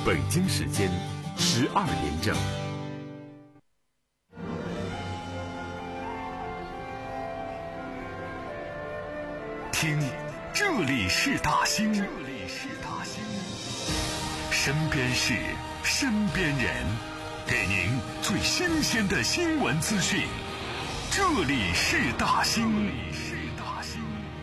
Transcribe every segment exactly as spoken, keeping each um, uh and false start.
北京时间十二点整。听，这里是大兴，这里是大兴，身边事，身边人，给您最新鲜的新闻资讯。这里是大兴，这里是大兴。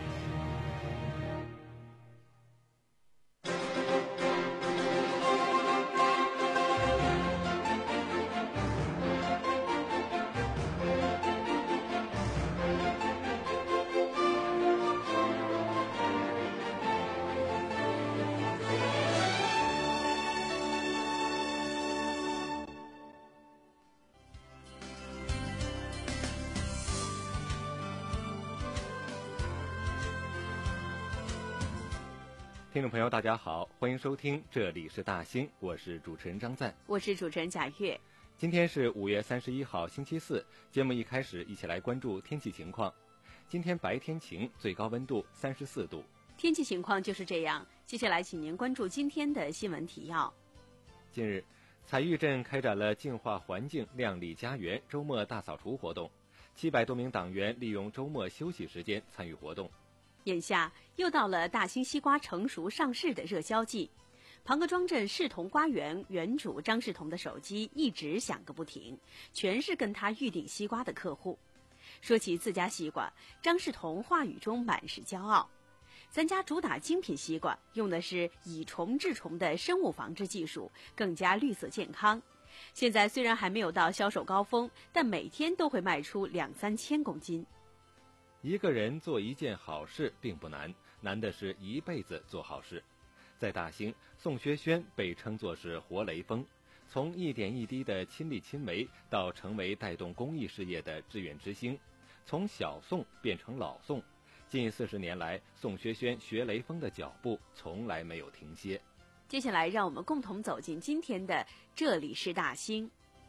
听众朋友大家好，欢迎收听这里是大兴，我是主持人张赞， 我是主持人贾月。 今天是五月三十一号星期四，节目一开始一起来关注天气情况。今天白天晴，最高温度三十四度。 天气情况就是这样，接下来请您关注今天的新闻提要。 近日，彩玉镇开展了净化环境亮丽家园周末大扫除活动，七百多名党员利用周末休息时间参与活动。 眼下又到了大兴西瓜成熟上市的热销季，庞各庄镇世同瓜园园主张世同的手机一直响个不停，全是跟他预订西瓜的客户。说起自家西瓜，张世同话语中满是骄傲。咱家主打精品西瓜，用的是以虫治虫的生物防治技术，更加绿色健康。现在虽然还没有到销售高峰，但每天都会卖出两三千公斤。 一个人做一件好事并不难，难的是一辈子做好事。在大兴，宋学轩被称作是活雷锋，从一点一滴的亲力亲为到成为带动公益事业的志愿之星，从小宋变成老宋，近四十年来，宋学轩学雷锋的脚步从来没有停歇。 接下来让我们共同走进今天的这里是大兴。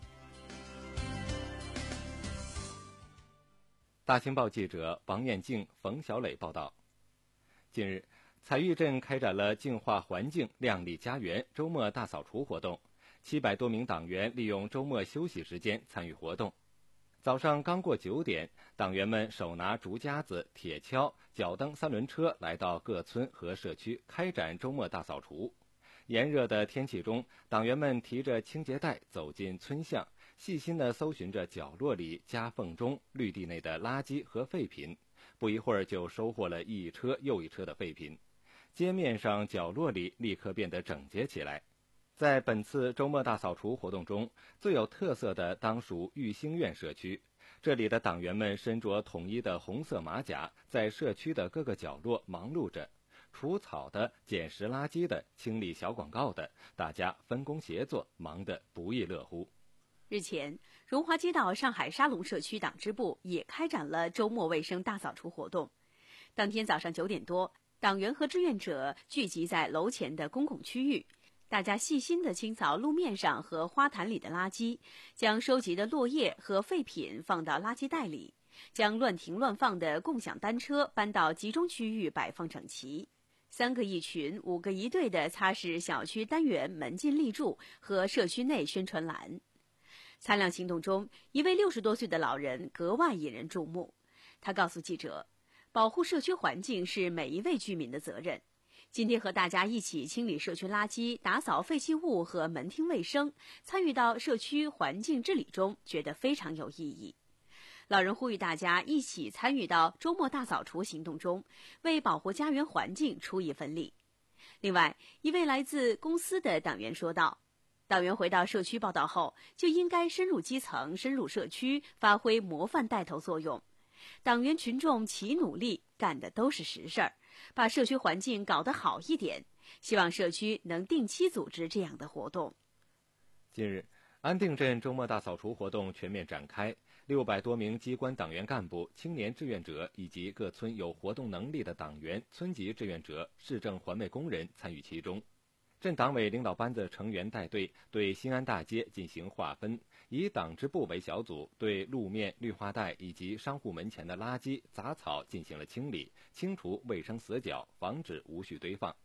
大兴报记者王艳静、冯小磊报道。近日，彩玉镇开展了净化环境亮丽家园周末大扫除活动，七百多名党员利用周末休息时间参与活动。早上刚过九点，党员们手拿竹夹子、铁锹、脚蹬三轮车来到各村和社区开展周末大扫除。炎热的天气中，党员们提着清洁袋走进村巷，细心地搜寻着角落里、夹缝中、绿地内的垃圾和废品，不一会儿就收获了一车又一车的废品。街面上、角落里立刻变得整洁起来。在本次周末大扫除活动中，最有特色的当属育兴苑社区。这里的党员们身着统一的红色马甲，在社区的各个角落忙碌着。除草的、捡拾垃圾的、清理小广告的，大家分工协作，忙得不亦乐乎。 日前，荣华街道上海沙龙社区党支部也开展了周末卫生大扫除活动。当天早上九点多，党员和志愿者聚集在楼前的公共区域，大家细心地清扫路面上和花坛里的垃圾，将收集的落叶和废品放到垃圾袋里，将乱停乱放的共享单车搬到集中区域摆放整齐。三个一群、五个一队的擦拭小区单元门禁立柱和社区内宣传栏。擦亮行动中，一位六十多岁的老人格外引人注目。他告诉记者，保护社区环境是每一位居民的责任。今天和大家一起清理社区垃圾、打扫废弃物和门厅卫生，参与到社区环境治理中，觉得非常有意义。老人呼吁大家一起参与到周末大扫除行动中，为保护家园环境出一份力。另外，一位来自公司的党员说道，党员回到社区报道后，就应该深入基层、深入社区，发挥模范带头作用。党员群众齐努力，干的都是实事儿，把社区环境搞得好一点。希望社区能定期组织这样的活动。 近日，安定镇周末大扫除活动全面展开，六百多名机关党员干部、青年志愿者以及各村有活动能力的党员、村级志愿者、市政环卫工人参与其中。镇党委领导班子成员带队对新安大街进行划分，以党支部为小组，对路面、绿化带以及商户门前的垃圾、杂草进行了清理，清除卫生死角，防止无序堆放。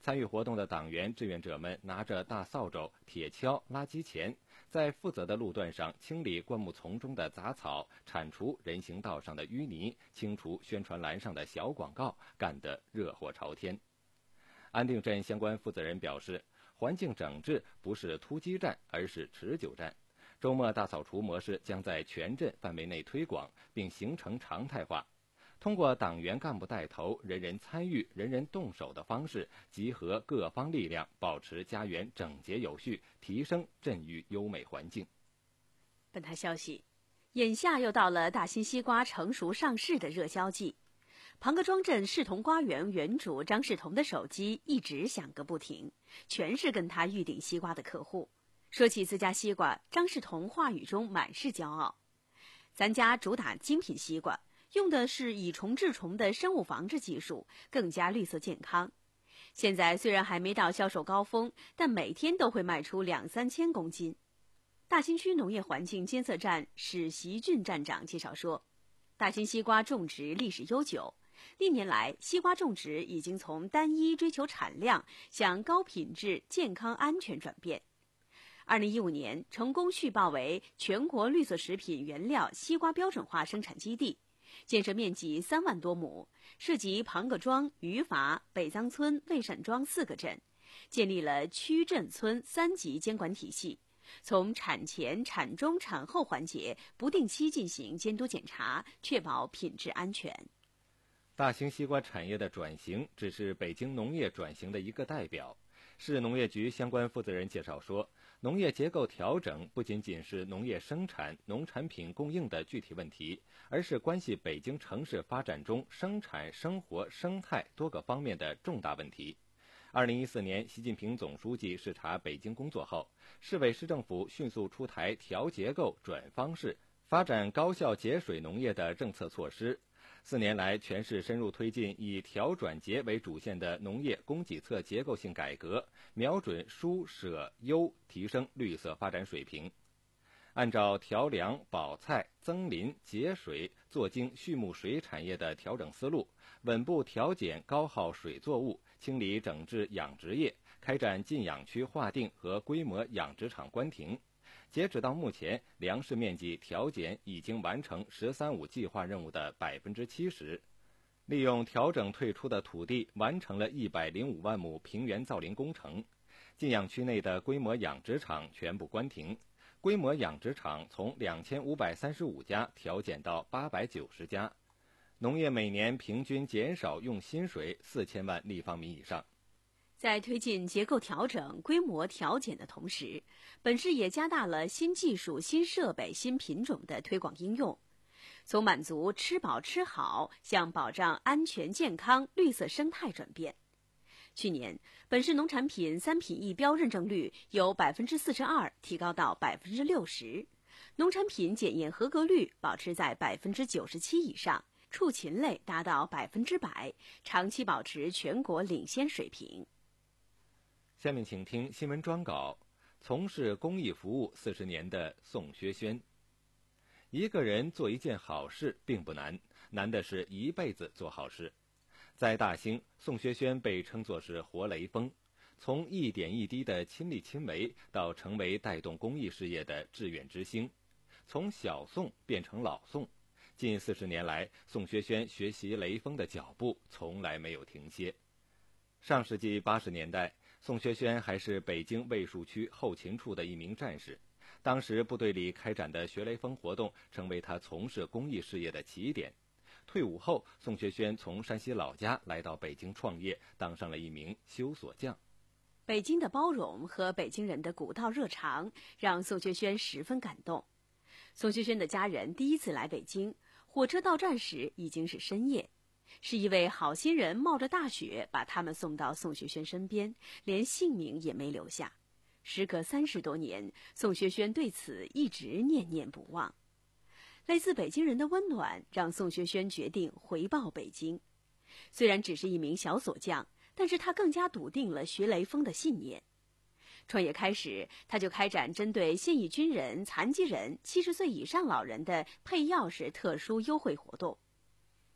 参与活动的党员志愿者们拿着大扫帚、铁锹、垃圾钳，在负责的路段上清理灌木丛中的杂草，铲除人行道上的淤泥，清除宣传栏上的小广告，干得热火朝天。安定镇相关负责人表示，环境整治不是突击战，而是持久战。周末大扫除模式将在全镇范围内推广，并形成常态化。通过党员干部带头、人人参与、人人动手的方式，集合各方力量，保持家园整洁有序，提升镇域优美环境。 本台消息，眼下又到了大新西瓜成熟上市的热销季。庞各庄镇世同瓜园园主张世同的手机一直响个不停，全是跟他预订西瓜的客户。说起自家西瓜，张世同话语中满是骄傲。咱家主打精品西瓜，用的是以虫治虫的生物防治技术，更加绿色健康。现在虽然还没到销售高峰，但每天都会卖出两三千公斤。大新区农业环境监测站史习俊站长介绍说，大新西瓜种植历史悠久，历年来西瓜种植已经从单一追求产量向高品质、健康、安全转变。二零一五年成功续报为全国绿色食品原料西瓜标准化生产基地，建设面积三万多亩，涉及庞各庄、余伐、北藏村、魏善庄四个镇，建立了区镇村三级监管体系，从产前、产中、产后环节不定期进行监督检查，确保品质安全。 大型西瓜产业的转型只是北京农业转型的一个代表。市农业局相关负责人介绍说，农业结构调整不仅仅是农业生产、农产品供应的具体问题，而是关系北京城市发展中生产、生活、生态多个方面的重大问题。二零一四年，习近平总书记视察北京工作后，市委市政府迅速出台调结构、转方式、发展高效节水农业的政策措施。四年来，全市深入推进以调转节为主线的农业供给侧结构性改革，瞄准疏舍优，提升绿色发展水平。按照调粮、保菜、增林、节水、做精畜牧水产业的调整思路，稳步调减高耗水作物，清理整治养殖业，开展禁养区划定和规模养殖场关停。截止到目前，粮食面积调减已经完成“十三五”计划任务的百分之七十，利用调整退出的土地完成了一百零五万亩平原造林工程。禁养区内的规模养殖场全部关停，规模养殖场从两千五百三十五家调减到八百九十家，农业每年平均减少用新水四千万立方米以上。 在推进结构调整、规模调减的同时，本市也加大了新技术、新设备、新品种的推广应用，从满足吃饱吃好向保障安全健康、绿色生态转变。去年，本市农产品三品一标认证率由百分之四十二提高到百分之六十，农产品检验合格率保持在百分之九十七以上，畜禽类达到百分之百，长期保持全国领先水平。 下面请听新闻专稿，从事公益服务四十年的宋学轩。一个人做一件好事并不难，难的是一辈子做好事。在大兴，宋学轩被称作是活雷锋，从一点一滴的亲力亲为到成为带动公益事业的志愿之星，从小宋变成老宋。近四十年来，宋学轩学习雷锋的脚步从来没有停歇。上世纪八十年代，宋学轩还是北京卫戍区后勤处的一名战士，当时部队里开展的学雷锋活动成为他从事公益事业的起点。退伍后，宋学轩从山西老家来到北京创业，当上了一名修锁匠。 北京的包容和北京人的古道热肠让宋学轩十分感动。宋学轩的家人第一次来北京，火车到站时已经是深夜，是一位好心人冒着大雪把他们送到宋学轩身边，连姓名也没留下。时隔三十多年，宋学轩对此一直念念不忘。类似北京人的温暖让宋学轩决定回报北京。虽然只是一名小锁匠，但是他更加笃定了学雷锋的信念。创业开始，他就开展针对现役军人、残疾人、七十岁以上老人的配钥匙特殊优惠活动。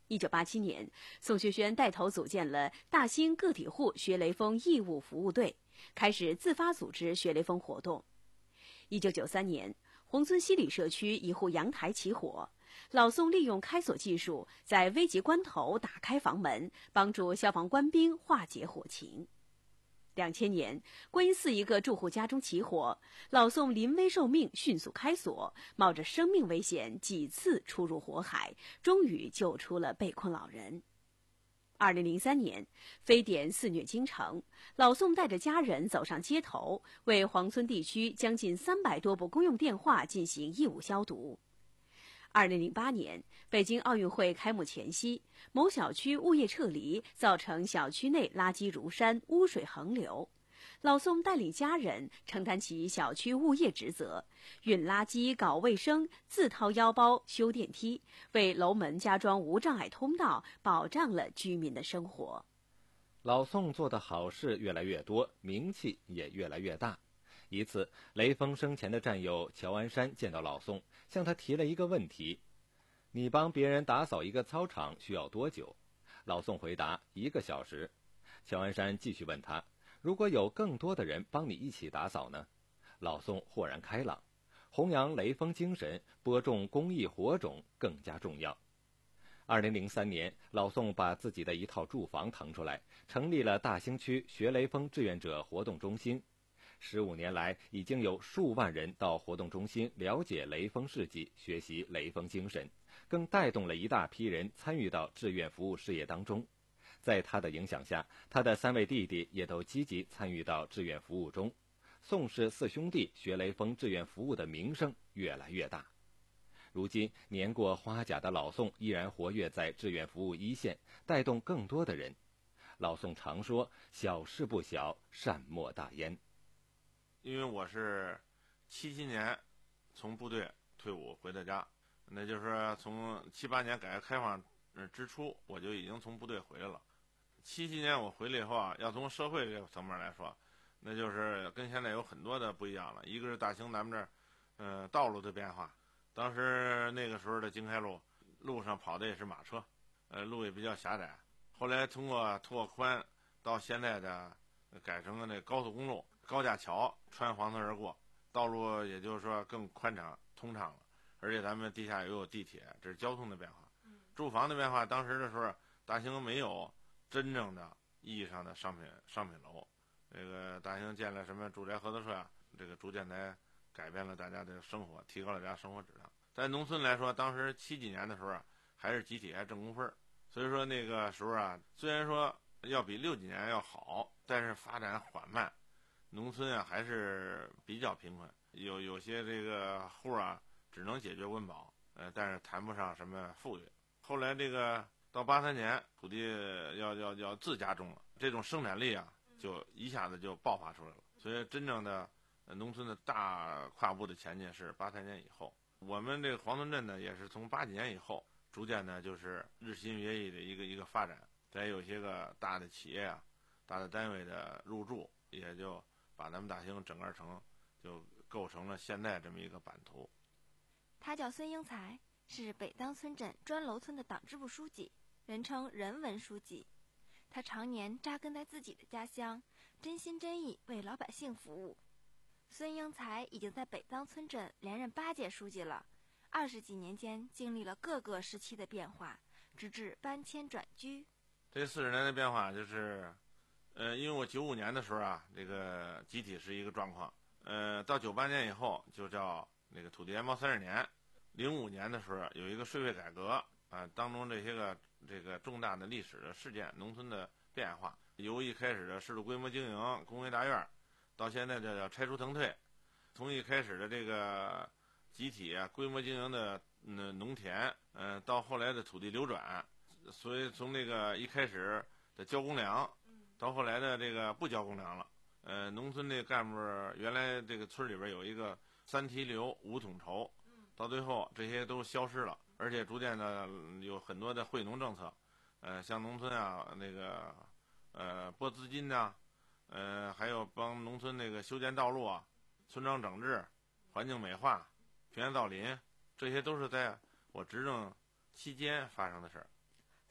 一九八七年，宋学轩带头组建了大兴个体户学雷锋义务服务队，开始自发组织学雷锋活动。一九九三年，宏村西里社区一户阳台起火，老宋利用开锁技术，在危急关头打开房门，帮助消防官兵化解火情。两千年，观音寺一个住户家中起火，老宋临危受命，迅速开锁，冒着生命危险几次出入火海，终于救出了被困老人。二零零三年，非典肆虐京城，老宋带着家人走上街头，为黄村地区将近三百多部公用电话进行义务消毒。二零零八年，北京奥运会开幕前夕，某小区物业撤离，造成小区内垃圾如山，污水横流。老宋带领家人承担起小区物业职责，运垃圾、搞卫生，自掏腰包修电梯，为楼门加装无障碍通道，保障了居民的生活。 老宋做的好事越来越多，名气也越来越大。一次，雷锋生前的战友乔安山见到老宋，向他提了一个问题：你帮别人打扫一个操场需要多久？老宋回答：一个小时。乔安山继续问他：如果有更多的人帮你一起打扫呢？老宋豁然开朗，弘扬雷锋精神，播种公益火种更加重要。二零零三年，老宋把自己的一套住房腾出来，成立了大兴区学雷锋志愿者活动中心。十五年来，已经有数万人到活动中心了解雷锋事迹，学习雷锋精神，更带动了一大批人参与到志愿服务事业当中。在他的影响下，他的三位弟弟也都积极参与到志愿服务中。宋氏四兄弟学雷锋志愿服务的名声越来越大。如今年过花甲的老宋依然活跃在志愿服务一线，带动更多的人。老宋常说：小事不小，善莫大焉。 因为我是七七年从部队退伍回的家，那就是说从七八年改革开放之初，我就已经从部队回来了。七七年我回来以后啊，要从社会这个层面来说，那就是跟现在有很多的不一样了。一个是大兴咱们这儿，呃，道路的变化。当时那个时候的京开路，路上跑的也是马车，呃，路也比较狭窄。后来通过拓宽，到现在的改成了那高速公路。高架桥穿黄村而过，道路也就是说更宽敞通畅了，而且咱们地下也有地铁，这是交通的变化。住房的变化，当时的时候大兴没有真正的意义上的商品商品楼，这个大兴建了什么住宅合作社啊，这个逐渐来改变了大家的生活，提高了大家生活质量。在农村来说，当时七几年的时候啊，还是集体还挣工分，所以说那个时候啊，虽然说要比六几年要好，但是发展缓慢。农村啊还是比较贫困，有有些这个户啊只能解决温饱，呃，但是谈不上什么富裕。后来这个到八三年，土地要要要自家种了，这种生产力啊就一下子就爆发出来了。所以真正的农村的大跨步的前进是八三年以后。我们这个黄村镇呢，也是从八几年以后，逐渐呢就是日新月异的一个一个发展。再有些个大的企业啊、大的单位的入驻，也就把咱们大兴整个城就构成了现在这么一个版图。 他叫孙英才，是北当村镇砖楼村的党支部书记，人称人文书记。他常年扎根在自己的家乡，真心真意为老百姓服务。孙英才已经在北当村镇连任八届书记了，二十几年间经历了各个时期的变化，直至搬迁转居。 这四十年的变化就是。呃，因为我九五年的时候啊，这个集体是一个状况，呃，到九八年以后就叫那个土地联包三十年，零五年的时候有一个税费改革啊、呃，当中这些个这个重大的历史的事件，农村的变化，由一开始的适度规模经营工业大院，到现在这叫拆除腾退，从一开始的这个集体啊规模经营的嗯农田，嗯、呃，到后来的土地流转，所以从那个一开始的交公粮。到后来的这个不交公粮了，呃，农村这干部原来这个村里边有一个三提留五统筹，到最后这些都消失了，而且逐渐的有很多的惠农政策，呃，像农村啊那个呃拨资金呐、啊，呃，还有帮农村那个修建道路啊、村庄整治、环境美化、平原造林，这些都是在我执政期间发生的事儿。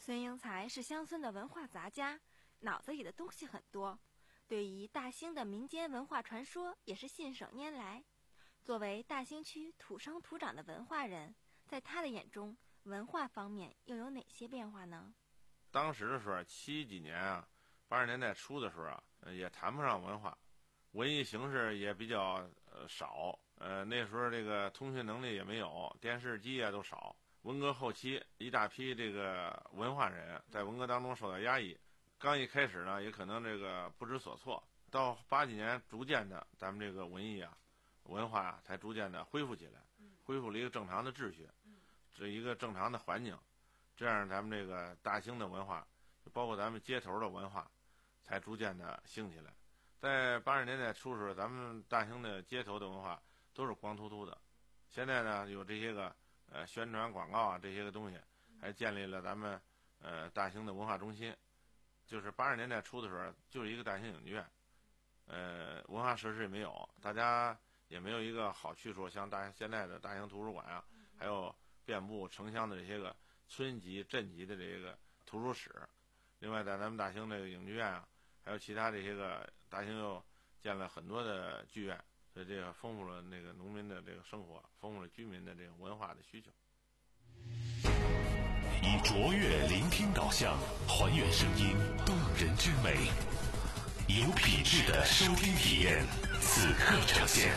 孙英才是乡村的文化杂家，脑子里的东西很多，对于大兴的民间文化传说也是信手拈来。作为大兴区土生土长的文化人，在他的眼中，文化方面又有哪些变化呢？ 当时的时候，七几年啊，八十年代初的时候啊，也谈不上文化，文艺形式也比较呃少，呃那时候这个通讯能力也没有，电视机啊都少。文革后期，一大批这个文化人在文革当中受到压抑，刚一开始呢，也可能这个不知所措。到八几年，逐渐的，咱们这个文艺啊、文化啊，才逐渐的恢复起来，恢复了一个正常的秩序，这一个正常的环境，这样咱们这个大兴的文化，包括咱们街头的文化，才逐渐的兴起来。在八十年代初时候，咱们大兴的街头的文化都是光秃秃的，现在呢，有这些个。呃，宣传广告啊，这些个东西，还建立了咱们呃大兴的文化中心。就是八十年代初的时候，就是一个大兴影剧院，呃，文化设施也没有，大家也没有一个好去处，像大现在的大兴图书馆啊，还有遍布城乡的这些个村级、镇级的这个图书室。另外，在咱们大兴这个影剧院啊，还有其他这些个大兴又建了很多的剧院。所以这个丰富了那个农民的这个生活，丰富了居民的这个文化的需求。 以卓越聆听导向，还原声音动人之美，有品质的收听体验，此刻呈现。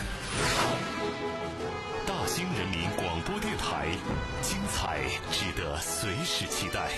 大兴人民广播电台，精彩值得随时期待。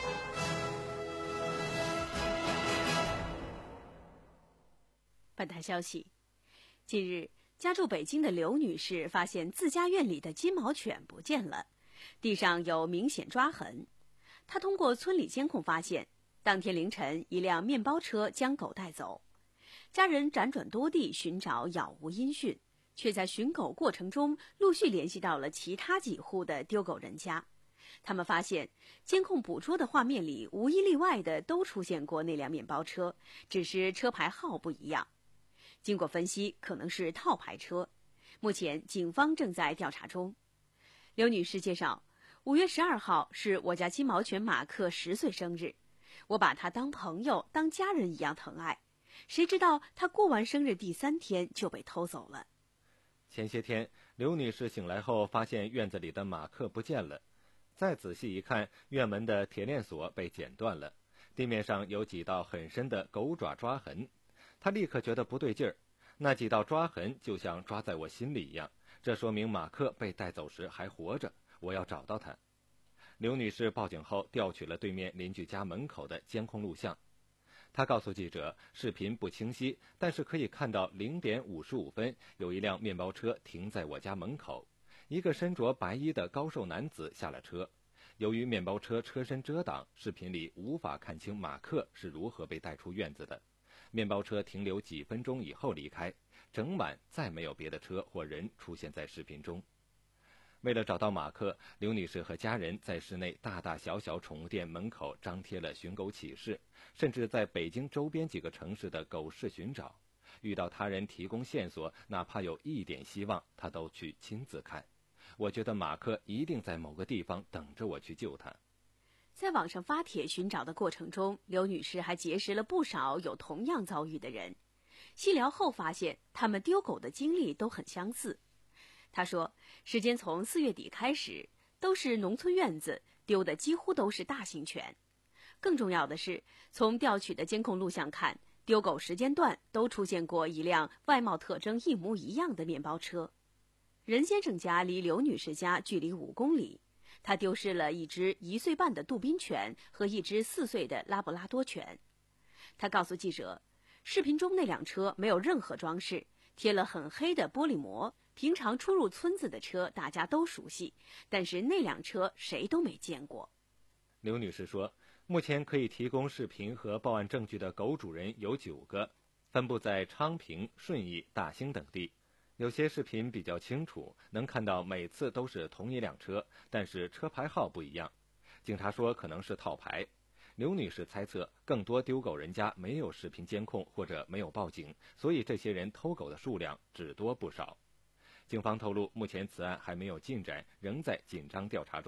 本台消息。近日，家住北京的刘女士发现自家院里的金毛犬不见了，地上有明显抓痕。她通过村里监控发现，当天凌晨一辆面包车将狗带走。家人辗转多地寻找杳无音讯，却在寻狗过程中陆续联系到了其他几户的丢狗人家。他们发现，监控捕捉的画面里无一例外的都出现过那辆面包车，只是车牌号不一样。经过分析，可能是套牌车。目前，警方正在调查中。刘女士介绍，五月十二号是我家金毛犬马克十岁生日，我把它当朋友、当家人一样疼爱。谁知道他过完生日第三天就被偷走了。 前些天，刘女士醒来后发现院子里的马克不见了。再仔细一看，院门的铁链锁被剪断了，地面上有几道很深的狗爪抓痕。他立刻觉得不对劲儿，那几道抓痕就像抓在我心里一样，这说明马克被带走时还活着，我要找到他。刘女士报警后调取了对面邻居家门口的监控录像。她告诉记者，视频不清晰，但是可以看到零点五十五分有一辆面包车停在我家门口，一个身着白衣的高瘦男子下了车。由于面包车车身遮挡，视频里无法看清马克是如何被带出院子的。面包车停留几分钟以后离开，整晚再没有别的车或人出现在视频中。为了找到马克，刘女士和家人在市内大大小小宠物店门口张贴了寻狗启事，甚至在北京周边几个城市的狗市寻找。遇到他人提供线索，哪怕有一点希望，她都去亲自看。我觉得马克一定在某个地方等着我去救他。 在网上发帖寻找的过程中，刘女士还结识了不少有同样遭遇的人。细聊后发现，他们丢狗的经历都很相似。她说，时间从四月底开始，都是农村院子，丢的几乎都是大型犬。更重要的是，从调取的监控录像看，丢狗时间段都出现过一辆外貌特征一模一样的面包车。任先生家离刘女士家距离五公里。他丢失了一只一岁半的杜宾犬和一只四岁的拉布拉多犬。他告诉记者，视频中那辆车没有任何装饰，贴了很黑的玻璃膜，平常出入村子的车大家都熟悉，但是那辆车谁都没见过。 刘女士说，目前可以提供视频和报案证据的狗主人有九个，分布在昌平、顺义、大兴等地。有些视频比较清楚，能看到每次都是同一辆车，但是车牌号不一样。警察说可能是套牌。刘女士猜测，更多丢狗人家没有视频监控或者没有报警，所以这些人偷狗的数量只多不少。警方透露，目前此案还没有进展，仍在紧张调查中。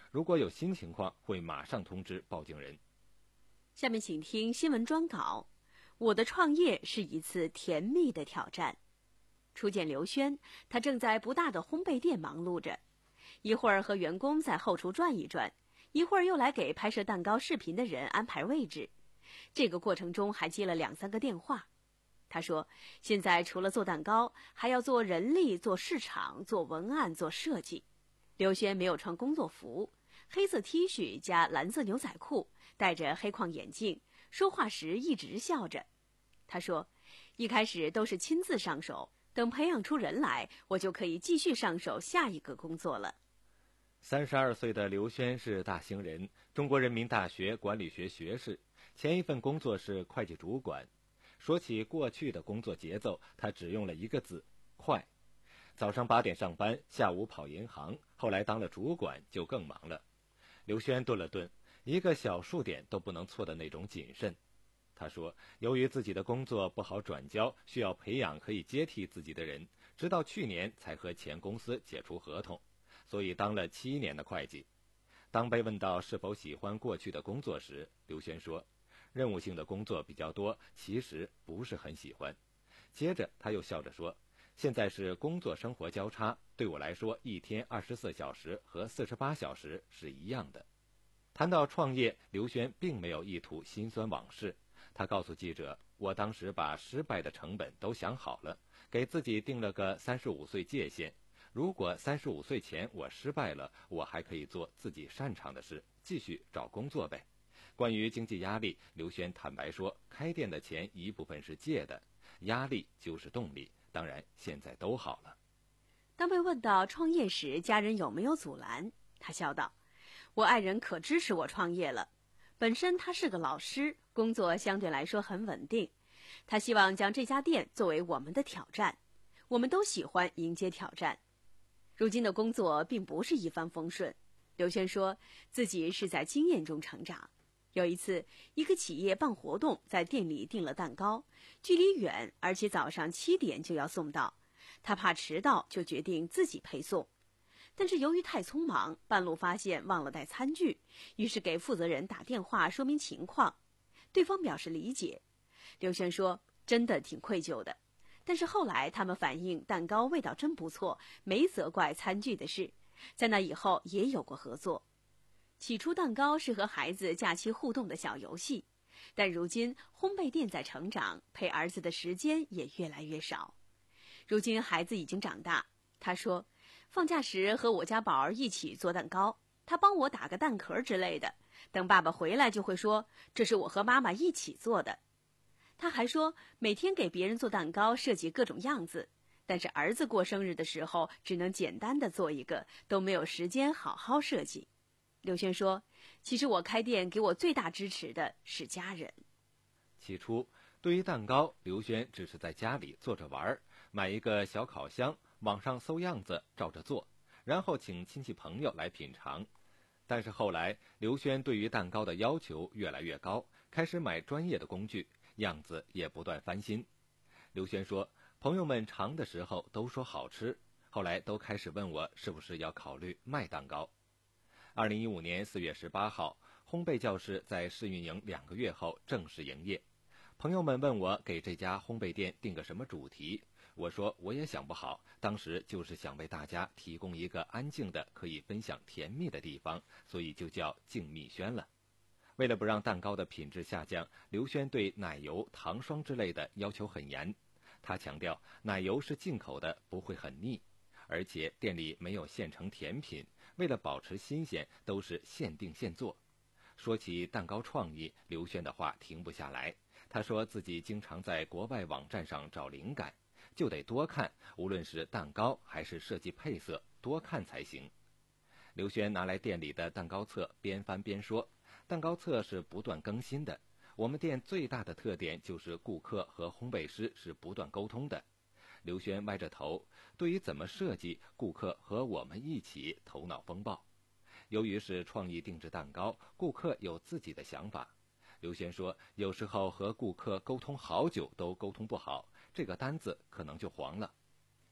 如果有新情况，会马上通知报警人。 下面请听新闻专稿。我的创业是一次甜蜜的挑战。初见刘轩，他正在不大的烘焙店忙碌着，一会儿和员工在后厨转一转，一会儿又来给拍摄蛋糕视频的人安排位置。这个过程中还接了两三个电话。他说，现在除了做蛋糕，还要做人力、做市场、做文案、做设计。刘轩没有穿工作服，黑色 T 恤加蓝色牛仔裤，戴着黑框眼镜，说话时一直笑着。他说，一开始都是亲自上手，等培养出人来，我就可以继续上手下一个工作了。 三十二岁的刘轩是大兴人，中国人民大学管理学学士，前一份工作是会计主管。说起过去的工作节奏，他只用了一个字：快。早上八点上班，下午跑银行，后来当了主管就更忙了。刘轩顿了顿，一个小数点都不能错的那种谨慎。他说，由于自己的工作不好转交，需要培养可以接替自己的人，直到去年才和前公司解除合同，所以当了七年的会计。当被问到是否喜欢过去的工作时，刘轩说，任务性的工作比较多，其实不是很喜欢。接着他又笑着说，现在是工作生活交叉，对我来说一天二十四小时和四十八小时是一样的。谈到创业，刘轩并没有一吐辛酸往事。他告诉记者，我当时把失败的成本都想好了，给自己定了个三十五岁界限。如果三十五岁前我失败了，我还可以做自己擅长的事，继续找工作呗。关于经济压力，刘轩坦白说，开店的钱一部分是借的，压力就是动力，当然现在都好了。 当被问到创业时家人有没有阻拦，他笑道，我爱人可支持我创业了。本身他是个老师，工作相对来说很稳定，他希望将这家店作为我们的挑战，我们都喜欢迎接挑战。如今的工作并不是一帆风顺，刘轩说自己是在经验中成长。有一次，一个企业办活动，在店里订了蛋糕，距离远，而且早上七点就要送到，他怕迟到，就决定自己配送。但是由于太匆忙，半路发现忘了带餐具，于是给负责人打电话说明情况，对方表示理解。刘轩说，真的挺愧疚的，但是后来他们反映蛋糕味道真不错，没责怪餐具的事，在那以后也有过合作。起初蛋糕是和孩子假期互动的小游戏，但如今烘焙店在成长，陪儿子的时间也越来越少。如今孩子已经长大，他说，放假时和我家宝儿一起做蛋糕，他帮我打个蛋壳之类的，等爸爸回来就会说，这是我和妈妈一起做的。他还说，每天给别人做蛋糕，设计各种样子，但是儿子过生日的时候只能简单的做一个，都没有时间好好设计。刘轩说，其实我开店给我最大支持的是家人。 起初对于蛋糕，刘轩只是在家里做着玩，买一个小烤箱，网上搜样子照着做，然后请亲戚朋友来品尝。但是后来刘轩对于蛋糕的要求越来越高，开始买专业的工具，样子也不断翻新。刘轩说，朋友们尝的时候都说好吃，后来都开始问我是不是要考虑卖蛋糕。二零一五年四月十八号，烘焙教室在试运营两个月后正式营业。朋友们问我给这家烘焙店定个什么主题，我说我也想不好，当时就是想为大家提供一个安静的可以分享甜蜜的地方，所以就叫静蜜轩了。为了不让蛋糕的品质下降，刘轩对奶油、糖霜之类的要求很严。他强调奶油是进口的，不会很腻，而且店里没有现成甜品，为了保持新鲜，都是现订现做。说起蛋糕创意，刘轩的话停不下来。他说自己经常在国外网站上找灵感，就得多看，无论是蛋糕还是设计配色，多看才行。刘轩拿来店里的蛋糕册，边翻边说，蛋糕册是不断更新的，我们店最大的特点就是顾客和烘焙师是不断沟通的。刘轩歪着头，对于怎么设计，顾客和我们一起头脑风暴。由于是创意定制蛋糕，顾客有自己的想法。刘轩说，有时候和顾客沟通好久都沟通不好，这个单子可能就黄了。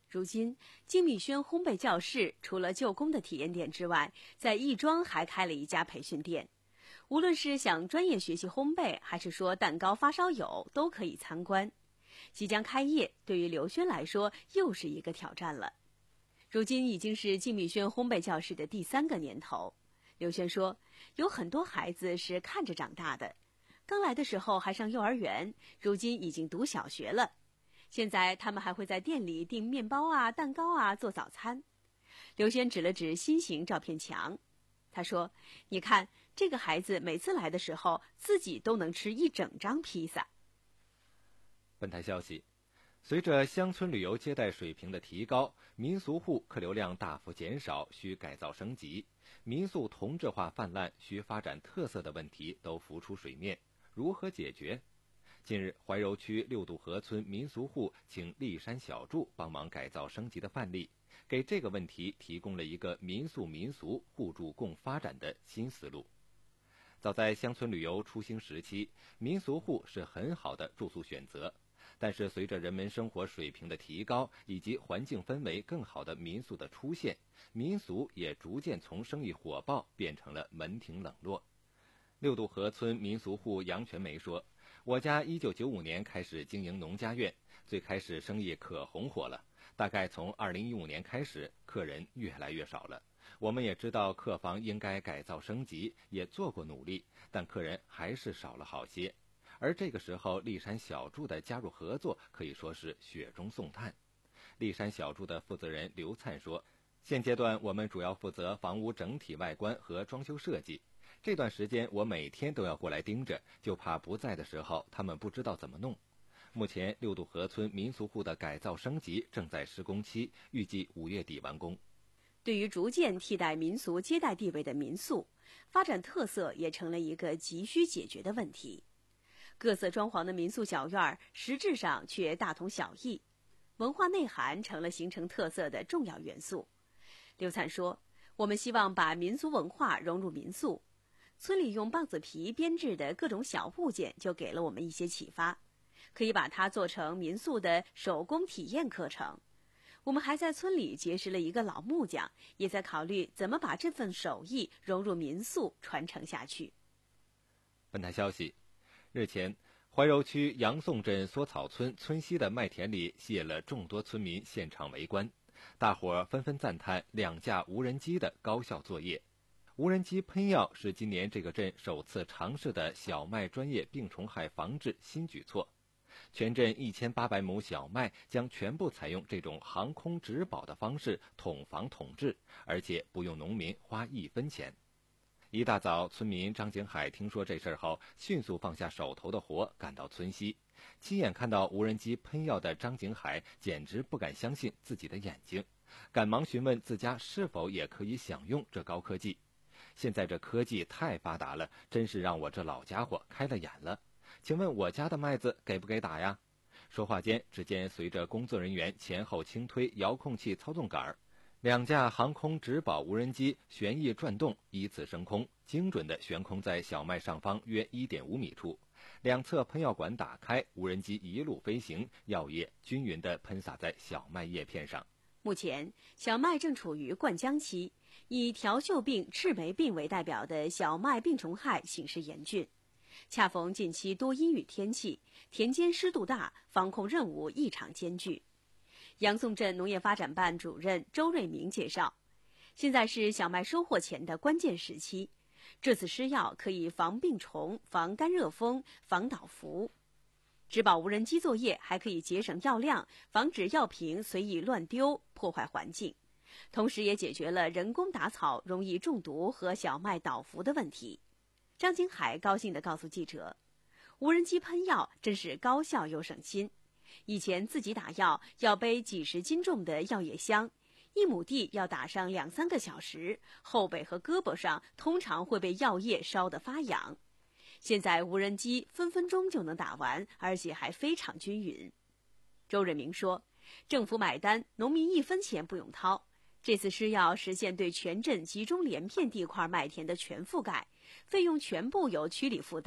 如今，金米轩烘焙教室除了旧工的体验店之外，在亦庄还开了一家培训店。无论是想专业学习烘焙，还是说蛋糕发烧友，都可以参观。即将开业，对于刘轩来说又是一个挑战了。如今已经是金米轩烘焙教室的第三个年头。刘轩说，有很多孩子是看着长大的，刚来的时候还上幼儿园，如今已经读小学了。现在他们还会在店里订面包啊、蛋糕啊，做早餐。刘轩指了指新型照片墙，他说：“你看，这个孩子每次来的时候，自己都能吃一整张披萨。” 本台消息，随着乡村旅游接待水平的提高，民俗户客流量大幅减少，需改造升级，民宿同质化泛滥，需发展特色的问题都浮出水面，如何解决？近日，怀柔区六渡河村民俗户请立山小筑帮忙改造升级的范例，给这个问题提供了一个民宿民俗互助共发展的新思路。早在乡村旅游初兴时期，民俗户是很好的住宿选择，但是随着人们生活水平的提高以及环境氛围更好的民宿的出现，民俗也逐渐从生意火爆变成了门庭冷落。六渡河村民俗户杨全梅说，我家一九九五年开始经营农家院，最开始生意可红火了，大概从二零一五年开始，客人越来越少了。我们也知道客房应该改造升级，也做过努力，但客人还是少了好些。而这个时候，立山小筑的加入合作可以说是雪中送炭。立山小筑的负责人刘灿说，现阶段我们主要负责房屋整体外观和装修设计，这段时间我每天都要过来盯着，就怕不在的时候他们不知道怎么弄。目前六渡河村民俗户的改造升级正在施工期，预计五月底完工。 对于逐渐替代民俗接待地位的民宿，发展特色也成了一个急需解决的问题。各色装潢的民宿小院实质上却大同小异，文化内涵成了形成特色的重要元素。刘灿说，我们希望把民俗文化融入民宿，村里用棒子皮编制的各种小物件就给了我们一些启发，可以把它做成民宿的手工体验课程。我们还在村里结识了一个老木匠，也在考虑怎么把这份手艺融入民宿传承下去。 本台消息，日前，怀柔区杨宋镇梭草村村西的麦田里吸引了众多村民现场围观，大伙纷纷赞叹两架无人机的高效作业。无人机喷药是今年这个镇首次尝试的小麦专业病虫害防治新举措。全镇一千八百亩小麦将全部采用这种航空植保的方式统防统治，而且不用农民花一分钱。一大早，村民张景海听说这事后，迅速放下手头的活，赶到村西。亲眼看到无人机喷药的张景海简直不敢相信自己的眼睛，赶忙询问自家是否也可以享用这高科技。现在这科技太发达了，真是让我这老家伙开了眼了。请问我家的麦子给不给打呀？说话间，只见随着工作人员前后轻推遥控器操纵杆，两架航空植保无人机旋翼转动，依次升空，精准地悬空在小麦上方约 一点五米处。两侧喷药管打开，无人机一路飞行，药液均匀地喷洒在小麦叶片上。 目前，小麦正处于灌浆期，以条锈病、赤霉病为代表的小麦病虫害形势严峻。恰逢近期多阴雨天气，田间湿度大，防控任务异常艰巨。杨宋镇农业发展办主任周瑞明介绍，现在是小麦收获前的关键时期，这次施药可以防病虫、防干热风、防倒伏。植保无人机作业还可以节省药量，防止药瓶随意乱丢，破坏环境，同时也解决了人工打草容易中毒和小麦倒伏的问题。张景海高兴地告诉记者，无人机喷药真是高效又省心。以前自己打药要背几十斤重的药液箱，一亩地要打上两三个小时，后背和胳膊上通常会被药液烧得发痒。现在无人机分分钟就能打完，而且还非常均匀。周瑞明说，政府买单，农民一分钱不用掏。这次施药实现对全镇集中连片地块麦田的全覆盖，费用全部由区里负担，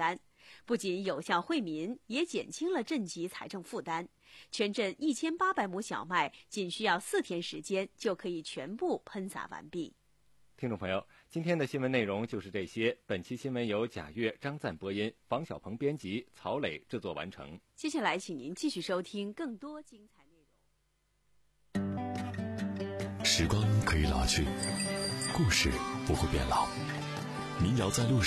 不仅有效惠民，也减轻了镇级财政负担。全镇一千八百亩小麦仅需要四天时间就可以全部喷洒完毕。 听众朋友，今天的新闻内容就是这些。本期新闻由贾月、张赞播音，房小鹏编辑，曹磊制作完成。 接下来，请您继续收听更多精彩内容。 时光可以老去，故事不会变老。民谣在路上。